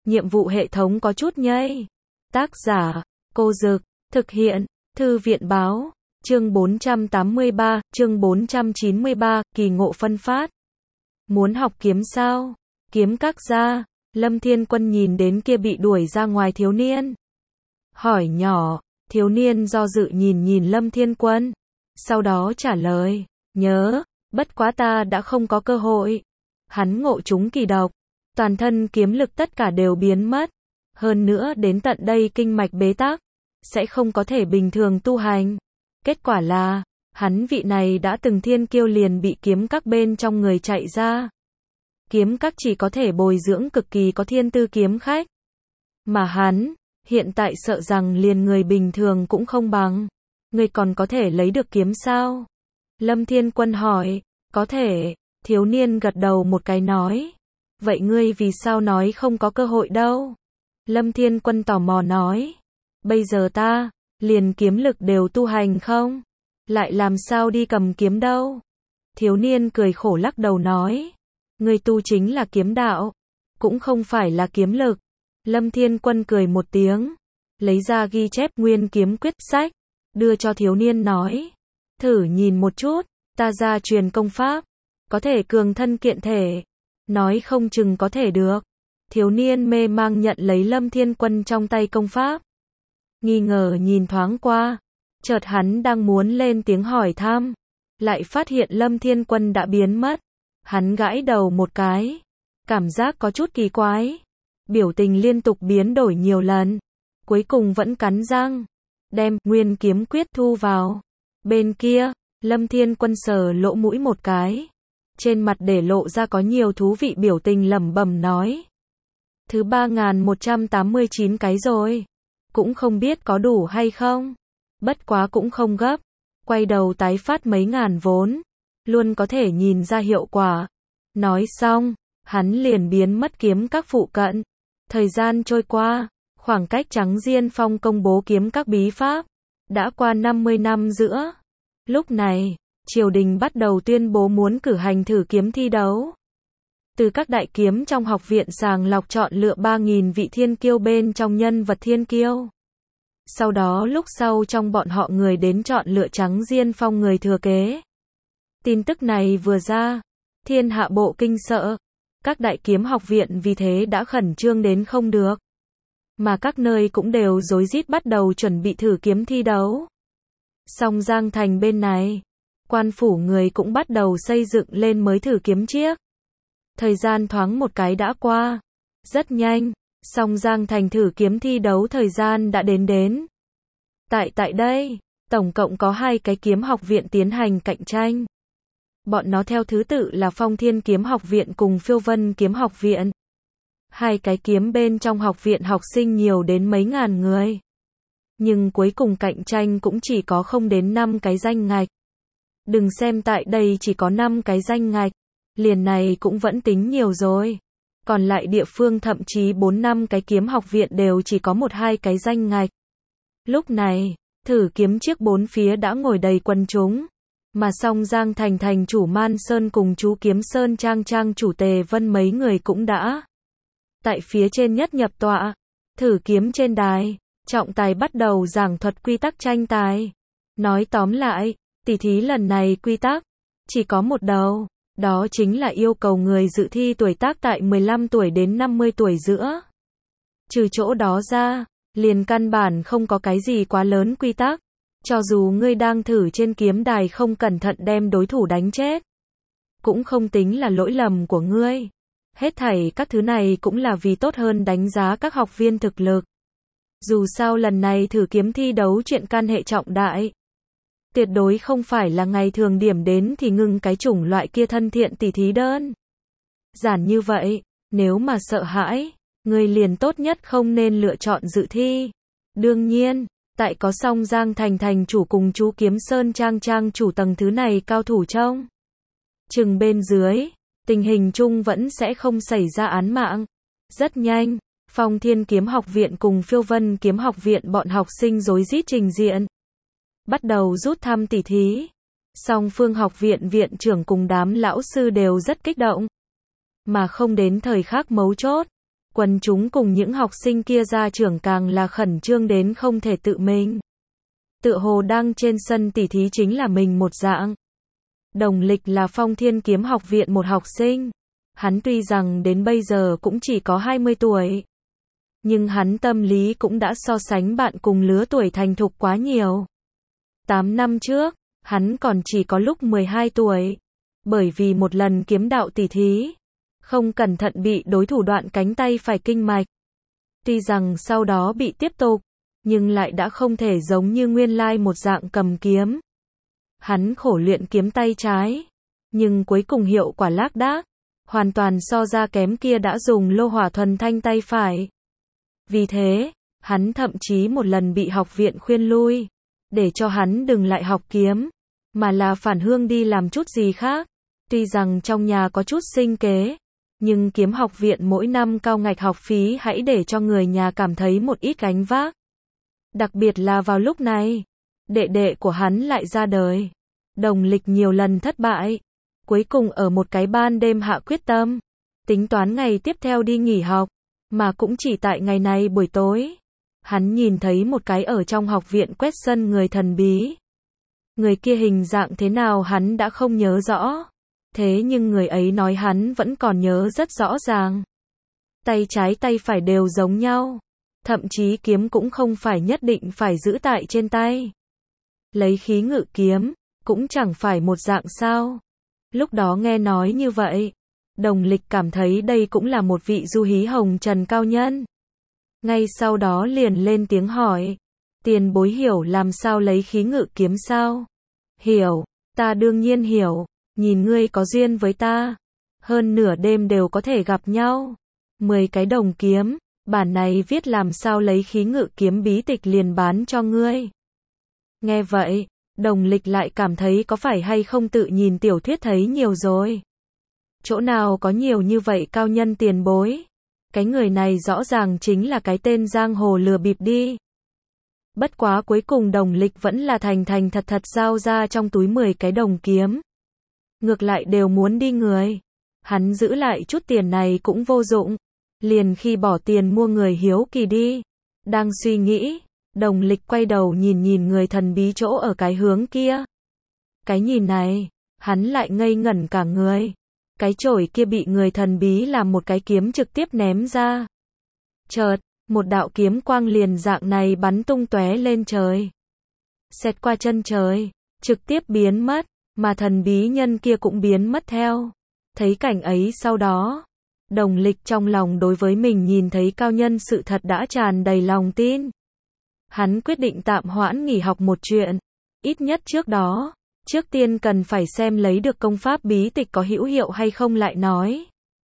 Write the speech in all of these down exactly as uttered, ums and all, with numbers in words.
nhiệm vụ hệ thống có chút nhây. Tác giả, Cô Dực, thực hiện, Thư viện báo, chương bốn trăm tám mươi ba, chương bốn trăm chín mươi ba, kỳ ngộ phân phát. Muốn học kiếm sao? Kiếm các gia, Lâm Thiên Quân nhìn đến kia bị đuổi ra ngoài thiếu niên. Hỏi nhỏ, thiếu niên do dự nhìn nhìn Lâm Thiên Quân. Sau đó trả lời, nhớ, bất quá ta đã không có cơ hội. Hắn ngộ chúng kỳ độc, toàn thân kiếm lực tất cả đều biến mất. Hơn nữa đến tận đây kinh mạch bế tắc, sẽ không có thể bình thường tu hành. Kết quả là, hắn vị này đã từng thiên kiêu liền bị kiếm các bên trong người chạy ra. Kiếm các chỉ có thể bồi dưỡng cực kỳ có thiên tư kiếm khách. Mà hắn, hiện tại sợ rằng liền người bình thường cũng không bằng. Người còn có thể lấy được kiếm sao? Lâm Thiên Quân hỏi, có thể, thiếu niên gật đầu một cái nói. Vậy ngươi vì sao nói không có cơ hội đâu? Lâm Thiên Quân tò mò nói, bây giờ ta, liền kiếm lực đều tu hành không? Lại làm sao đi cầm kiếm đâu? Thiếu niên cười khổ lắc đầu nói, ngươi tu chính là kiếm đạo, cũng không phải là kiếm lực. Lâm Thiên Quân cười một tiếng, lấy ra ghi chép nguyên kiếm quyết sách, đưa cho thiếu niên nói, thử nhìn một chút, ta gia truyền công pháp, có thể cường thân kiện thể, nói không chừng có thể được. Thiếu niên mê mang nhận lấy Lâm Thiên Quân trong tay công pháp. Nghi ngờ nhìn thoáng qua, chợt hắn đang muốn lên tiếng hỏi thăm, lại phát hiện Lâm Thiên Quân đã biến mất. Hắn gãi đầu một cái, cảm giác có chút kỳ quái, biểu tình liên tục biến đổi nhiều lần, cuối cùng vẫn cắn răng, đem nguyên kiếm quyết thu vào. Bên kia, Lâm Thiên Quân sờ lỗ mũi một cái, trên mặt để lộ ra có nhiều thú vị biểu tình lẩm bẩm nói. Thứ ba nghìn một trăm tám mươi chín cái rồi, cũng không biết có đủ hay không, bất quá cũng không gấp, quay đầu tái phát mấy ngàn vốn, luôn có thể nhìn ra hiệu quả. Nói xong, hắn liền biến mất kiếm các phụ cận. Thời gian trôi qua, khoảng cách Trắng Diên Phong công bố kiếm các bí pháp, đã qua năm mươi năm giữa. Lúc này, triều đình bắt đầu tuyên bố muốn cử hành thử kiếm thi đấu. Từ các đại kiếm trong học viện sàng lọc chọn lựa ba nghìn vị thiên kiêu bên trong nhân vật thiên kiêu. Sau đó lúc sau trong bọn họ người đến chọn lựa Trắng Diên Phong người thừa kế. Tin tức này vừa ra, thiên hạ bộ kinh sợ. Các đại kiếm học viện vì thế đã khẩn trương đến không được. Mà các nơi cũng đều rối rít bắt đầu chuẩn bị thử kiếm thi đấu. Song Giang Thành bên này, quan phủ người cũng bắt đầu xây dựng lên mới thử kiếm chiếc. Thời gian thoáng một cái đã qua. Rất nhanh, Song Giang Thành thử kiếm thi đấu thời gian đã đến đến. Tại tại đây, tổng cộng có hai cái kiếm học viện tiến hành cạnh tranh. Bọn nó theo thứ tự là Phong Thiên Kiếm Học Viện cùng Phiêu Vân Kiếm Học Viện. Hai cái kiếm bên trong học viện học sinh nhiều đến mấy ngàn người. Nhưng cuối cùng cạnh tranh cũng chỉ có không đến năm cái danh ngạch. Đừng xem tại đây chỉ có năm cái danh ngạch, liền này cũng vẫn tính nhiều rồi. Còn lại địa phương thậm chí bốn năm cái kiếm học viện đều chỉ có một hai cái danh ngạch. Lúc này, thử kiếm chiếc bốn phía đã ngồi đầy quần chúng. Mà Song Giang Thành thành chủ Man Sơn cùng chú Kiếm Sơn Trang Trang chủ Tề Vân mấy người cũng đã tại phía trên nhất nhập tọa. Thử kiếm trên đài, trọng tài bắt đầu giảng thuật quy tắc tranh tài. Nói tóm lại, tỷ thí lần này quy tắc chỉ có một đầu, đó chính là yêu cầu người dự thi tuổi tác tại mười lăm tuổi đến năm mươi tuổi giữa. Trừ chỗ đó ra, liền căn bản không có cái gì quá lớn quy tắc. Cho dù ngươi đang thử trên kiếm đài không cẩn thận đem đối thủ đánh chết, cũng không tính là lỗi lầm của ngươi. Hết thảy các thứ này cũng là vì tốt hơn đánh giá các học viên thực lực. Dù sao lần này thử kiếm thi đấu chuyện can hệ trọng đại. Tuyệt đối không phải là ngày thường điểm đến thì ngừng cái chủng loại kia thân thiện tỉ thí đơn giản như vậy. Nếu mà sợ hãi, ngươi liền tốt nhất không nên lựa chọn dự thi. Đương nhiên, tại có Song Giang Thành thành chủ cùng chú Kiếm Sơn Trang Trang chủ tầng thứ này cao thủ trong chừng bên dưới, tình hình chung vẫn sẽ không xảy ra án mạng. Rất nhanh, Phong Thiên Kiếm Học Viện cùng Phiêu Vân Kiếm Học Viện bọn học sinh rối rít trình diện, bắt đầu rút thăm tỉ thí. Song phương học viện viện trưởng cùng đám lão sư đều rất kích động, mà không đến thời khắc mấu chốt, Quần chúng cùng những học sinh kia gia trưởng càng là khẩn trương đến không thể tự mình. Tựa hồ đang trên sân tỉ thí chính là mình một dạng. Đồng Lịch là Phong Thiên Kiếm Học Viện một học sinh. Hắn tuy rằng đến bây giờ cũng chỉ có hai mươi tuổi. Nhưng hắn tâm lý cũng đã so sánh bạn cùng lứa tuổi thành thục quá nhiều. tám năm trước, hắn còn chỉ có lúc mười hai tuổi. Bởi vì một lần kiếm đạo tỉ thí, không cẩn thận bị đối thủ đoạn cánh tay phải kinh mạch. Tuy rằng sau đó bị tiếp tục, nhưng lại đã không thể giống như nguyên lai một dạng cầm kiếm. Hắn khổ luyện kiếm tay trái, nhưng cuối cùng hiệu quả lác đác, hoàn toàn so ra kém kia đã dùng lô hỏa thuần thanh tay phải. Vì thế, hắn thậm chí một lần bị học viện khuyên lui, để cho hắn đừng lại học kiếm, mà là phản hương đi làm chút gì khác. Tuy rằng trong nhà có chút sinh kế, nhưng kiếm học viện mỗi năm cao ngạch học phí hãy để cho người nhà cảm thấy một ít gánh vác. Đặc biệt là vào lúc này, đệ đệ của hắn lại ra đời. Đồng Lịch nhiều lần thất bại, cuối cùng ở một cái ban đêm hạ quyết tâm, tính toán ngày tiếp theo đi nghỉ học, mà cũng chỉ tại ngày này buổi tối. Hắn nhìn thấy một cái ở trong học viện quét sân người thần bí. Người kia hình dạng thế nào hắn đã không nhớ rõ. Thế nhưng người ấy nói hắn vẫn còn nhớ rất rõ ràng. Tay trái tay phải đều giống nhau. Thậm chí kiếm cũng không phải nhất định phải giữ tại trên tay. Lấy khí ngự kiếm, cũng chẳng phải một dạng sao. Lúc đó nghe nói như vậy, Đồng Lịch cảm thấy đây cũng là một vị du hí hồng trần cao nhân. Ngay sau đó liền lên tiếng hỏi. Tiền bối hiểu làm sao lấy khí ngự kiếm sao? Hiểu, ta đương nhiên hiểu. Nhìn ngươi có duyên với ta, hơn nửa đêm đều có thể gặp nhau. Mười cái đồng kiếm, bản này viết làm sao lấy khí ngự kiếm bí tịch liền bán cho ngươi. Nghe vậy, Đồng Lịch lại cảm thấy có phải hay không tự nhìn tiểu thuyết thấy nhiều rồi. Chỗ nào có nhiều như vậy cao nhân tiền bối. Cái người này rõ ràng chính là cái tên giang hồ lừa bịp đi. Bất quá cuối cùng Đồng Lịch vẫn là thành thành thật thật giao ra trong túi mười cái đồng kiếm. Ngược lại đều muốn đi người. Hắn giữ lại chút tiền này cũng vô dụng. Liền khi bỏ tiền mua người hiếu kỳ đi. Đang suy nghĩ, Đồng Lịch quay đầu nhìn nhìn người thần bí chỗ ở cái hướng kia. Cái nhìn này, hắn lại ngây ngẩn cả người. Cái chổi kia bị người thần bí làm một cái kiếm trực tiếp ném ra. Chợt, một đạo kiếm quang liền dạng này bắn tung tóe lên trời. Xẹt qua chân trời, trực tiếp biến mất. Mà thần bí nhân kia cũng biến mất theo. Thấy cảnh ấy sau đó, Đồng Lịch trong lòng đối với mình nhìn thấy cao nhân sự thật đã tràn đầy lòng tin. Hắn quyết định tạm hoãn nghỉ học một chuyện. Ít nhất trước đó, trước tiên cần phải xem lấy được công pháp bí tịch có hữu hiệu hay không lại nói.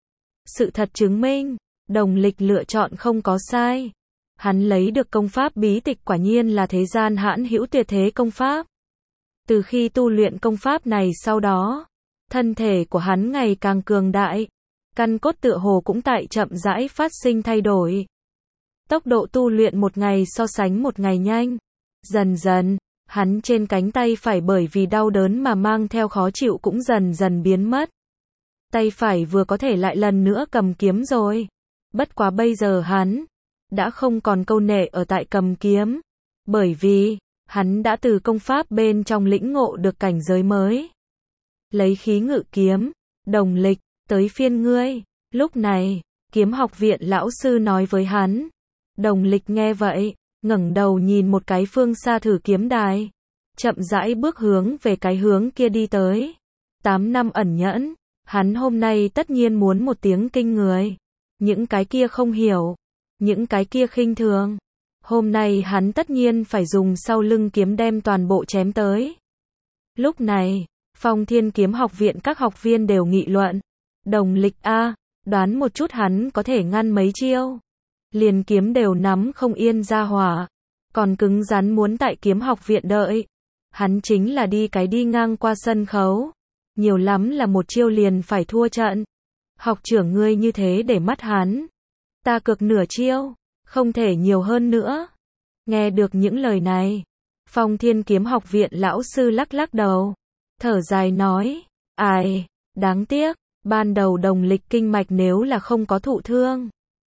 Sự thật chứng minh, Đồng Lịch lựa chọn không có sai. Hắn lấy được công pháp bí tịch quả nhiên là thế gian hãn hữu tuyệt thế công pháp. Từ khi tu luyện công pháp này sau đó, thân thể của hắn ngày càng cường đại, căn cốt tựa hồ cũng tại chậm rãi phát sinh thay đổi. Tốc độ tu luyện một ngày so sánh một ngày nhanh. Dần dần, hắn trên cánh tay phải bởi vì đau đớn mà mang theo khó chịu cũng dần dần biến mất. Tay phải vừa có thể lại lần nữa cầm kiếm rồi. Bất quá bây giờ hắn đã không còn câu nệ ở tại cầm kiếm, bởi vì hắn đã từ công pháp bên trong lĩnh ngộ được cảnh giới mới. Lấy khí ngự kiếm, Đồng Lịch, tới phiên ngươi. Lúc này, kiếm học viện lão sư nói với hắn. Đồng Lịch nghe vậy, ngẩng đầu nhìn một cái phương xa thử kiếm đài. Chậm rãi bước hướng về cái hướng kia đi tới. Tám năm ẩn nhẫn, hắn hôm nay tất nhiên muốn một tiếng kinh người. Những cái kia không hiểu, những cái kia khinh thường. Hôm nay hắn tất nhiên phải dùng sau lưng kiếm đem toàn bộ chém tới. Lúc này, Phong Thiên Kiếm Học Viện các học viên đều nghị luận. Đồng Lịch a, đoán một chút hắn có thể ngăn mấy chiêu. Liền kiếm đều nắm không yên ra hỏa. Còn cứng rắn muốn tại kiếm học viện đợi. Hắn chính là đi cái đi ngang qua sân khấu. Nhiều lắm là một chiêu liền phải thua trận. Học trưởng ngươi như thế để mắt hắn. Ta cược nửa chiêu. Không thể nhiều hơn nữa. Nghe được những lời này, Phong Thiên Kiếm Học Viện lão sư lắc lắc đầu, thở dài nói, ai, đáng tiếc, ban đầu Đồng Lịch kinh mạch nếu là không có thụ thương,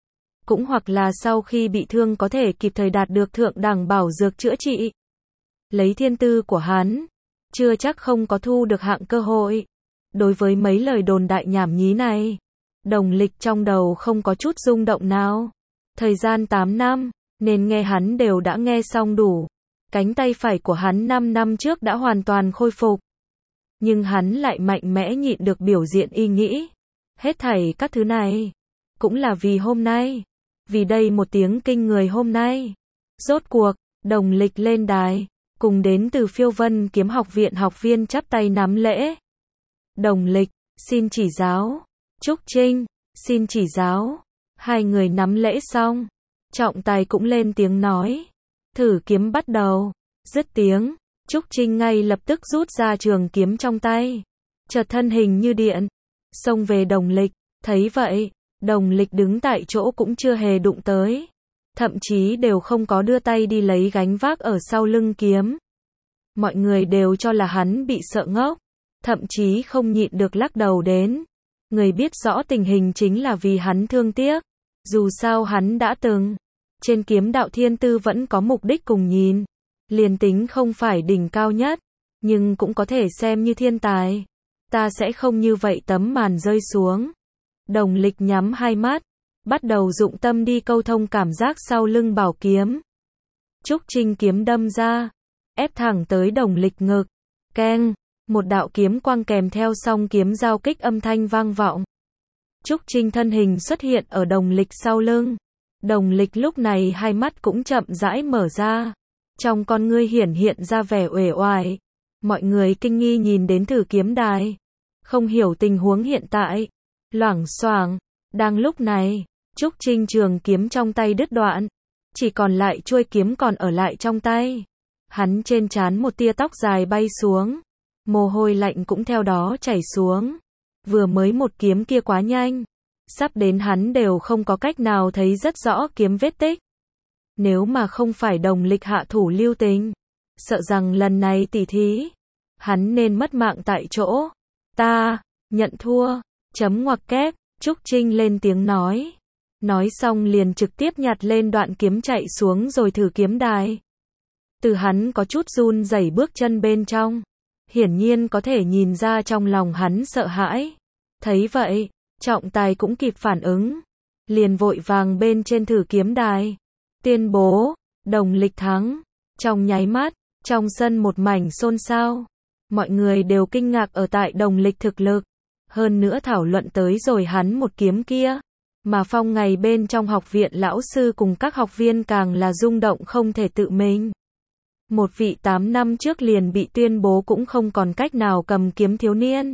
cũng hoặc là sau khi bị thương có thể kịp thời đạt được thượng đẳng bảo dược chữa trị. Lấy thiên tư của hắn, chưa chắc không có thu được hạng cơ hội. Đối với mấy lời đồn đại nhảm nhí này, Đồng Lịch trong đầu không có chút rung động nào. Thời gian tám năm, nên nghe hắn đều đã nghe xong đủ. Cánh tay phải của hắn năm năm trước đã hoàn toàn khôi phục. Nhưng hắn lại mạnh mẽ nhịn được biểu diện ý nghĩ. Hết thảy các thứ này, cũng là vì hôm nay. Vì đây một tiếng kinh người hôm nay. Rốt cuộc, Đồng Lịch lên đài, cùng đến từ Phiêu Vân Kiếm Học Viện học viên chắp tay nắm lễ. Đồng Lịch, xin chỉ giáo. Trúc Trinh, xin chỉ giáo. Hai người nắm lễ xong, trọng tài cũng lên tiếng nói. Thử kiếm bắt đầu. Dứt tiếng, Trúc Trinh ngay lập tức rút ra trường kiếm trong tay. Chợt thân hình như điện, xông về Đồng Lịch. Thấy vậy, Đồng Lịch đứng tại chỗ cũng chưa hề đụng tới. Thậm chí đều không có đưa tay đi lấy gánh vác ở sau lưng kiếm. Mọi người đều cho là hắn bị sợ ngốc. Thậm chí không nhịn được lắc đầu đến. Người biết rõ tình hình chính là vì hắn thương tiếc. Dù sao hắn đã từng. Trên kiếm đạo thiên tư vẫn có mục đích cùng nhìn. Liền tính không phải đỉnh cao nhất. Nhưng cũng có thể xem như thiên tài. Ta sẽ không như vậy tấm màn rơi xuống. Đồng Lịch nhắm hai mắt. Bắt đầu dụng tâm đi câu thông cảm giác sau lưng bảo kiếm. Trúc Trinh kiếm đâm ra. Ép thẳng tới Đồng Lịch ngực. Keng. Một đạo kiếm quang kèm theo song kiếm giao kích âm thanh vang vọng. Trúc Trinh thân hình xuất hiện ở Đồng Lịch sau lưng. Đồng Lịch lúc này hai mắt cũng chậm rãi mở ra. Trong con ngươi hiển hiện ra vẻ uể oải. Mọi người kinh nghi nhìn đến thử kiếm đài. Không hiểu tình huống hiện tại. Loảng xoảng. Đang lúc này, Trúc Trinh trường kiếm trong tay đứt đoạn. Chỉ còn lại chuôi kiếm còn ở lại trong tay. Hắn trên trán một tia tóc dài bay xuống. Mồ hôi lạnh cũng theo đó chảy xuống. Vừa mới một kiếm kia quá nhanh. Sắp đến hắn đều không có cách nào thấy rất rõ kiếm vết tích. Nếu mà không phải Đồng Lịch hạ thủ lưu tình, sợ rằng lần này tỉ thí, hắn nên mất mạng tại chỗ. Ta, nhận thua, chấm ngoặc kép, Trúc Trinh lên tiếng nói. Nói xong liền trực tiếp nhặt lên đoạn kiếm chạy xuống rồi thử kiếm đài. Từ hắn có chút run rẩy bước chân bên trong. Hiển nhiên có thể nhìn ra trong lòng hắn sợ hãi. Thấy vậy, trọng tài cũng kịp phản ứng. Liền vội vàng bên trên thử kiếm đài. Tuyên bố, Đồng Lịch thắng. Trong nháy mắt, trong sân một mảnh xôn xao. Mọi người đều kinh ngạc ở tại Đồng Lịch thực lực. Hơn nữa thảo luận tới rồi hắn một kiếm kia. Mà phong ngày bên trong học viện lão sư cùng các học viên càng là rung động không thể tự mình. Một vị tám năm trước liền bị tuyên bố cũng không còn cách nào cầm kiếm thiếu niên.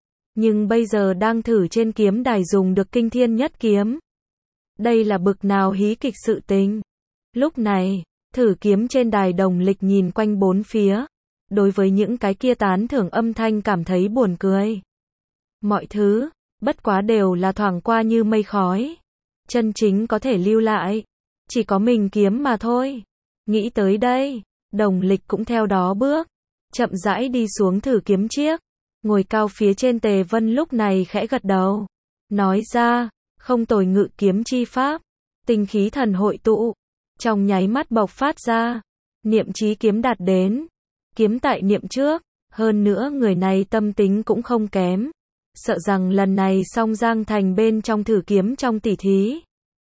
Nhưng bây giờ đang thử trên kiếm đài dùng được kinh thiên nhất kiếm. Đây là bực nào hí kịch sự tình. Lúc này, thử kiếm trên đài Đồng Lịch nhìn quanh bốn phía. Đối với những cái kia tán thưởng âm thanh cảm thấy buồn cười. Mọi thứ, bất quá đều là thoảng qua như mây khói. Chân chính có thể lưu lại. Chỉ có mình kiếm mà thôi. Nghĩ tới đây, Đồng Lịch cũng theo đó bước. Chậm rãi đi xuống thử kiếm chiếc. Ngồi cao phía trên Tề Vân lúc này khẽ gật đầu. Nói ra, không tồi ngự kiếm chi pháp. Tinh khí thần hội tụ. Trong nháy mắt bộc phát ra. Niệm chí kiếm đạt đến. Kiếm tại niệm trước. Hơn nữa người này tâm tính cũng không kém. Sợ rằng lần này song Giang Thành bên trong thử kiếm trong tỉ thí.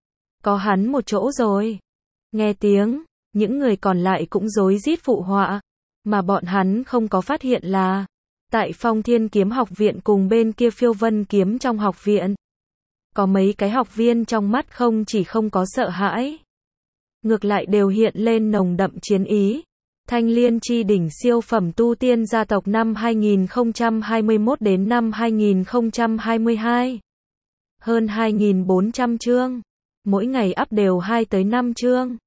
Có hắn một chỗ rồi. Nghe tiếng, những người còn lại cũng rối rít phụ họa. Mà bọn hắn không có phát hiện là, tại Phong Thiên Kiếm Học Viện cùng bên kia Phiêu Vân Kiếm trong học viện. Có mấy cái học viên trong mắt không chỉ không có sợ hãi. Ngược lại đều hiện lên nồng đậm chiến ý. Thanh Liên chi đỉnh siêu phẩm tu tiên gia tộc năm hai nghìn không trăm hai mươi mốt đến năm hai nghìn không trăm hai mươi hai. Hơn hai nghìn bốn trăm chương. Mỗi ngày up đều hai tới năm chương.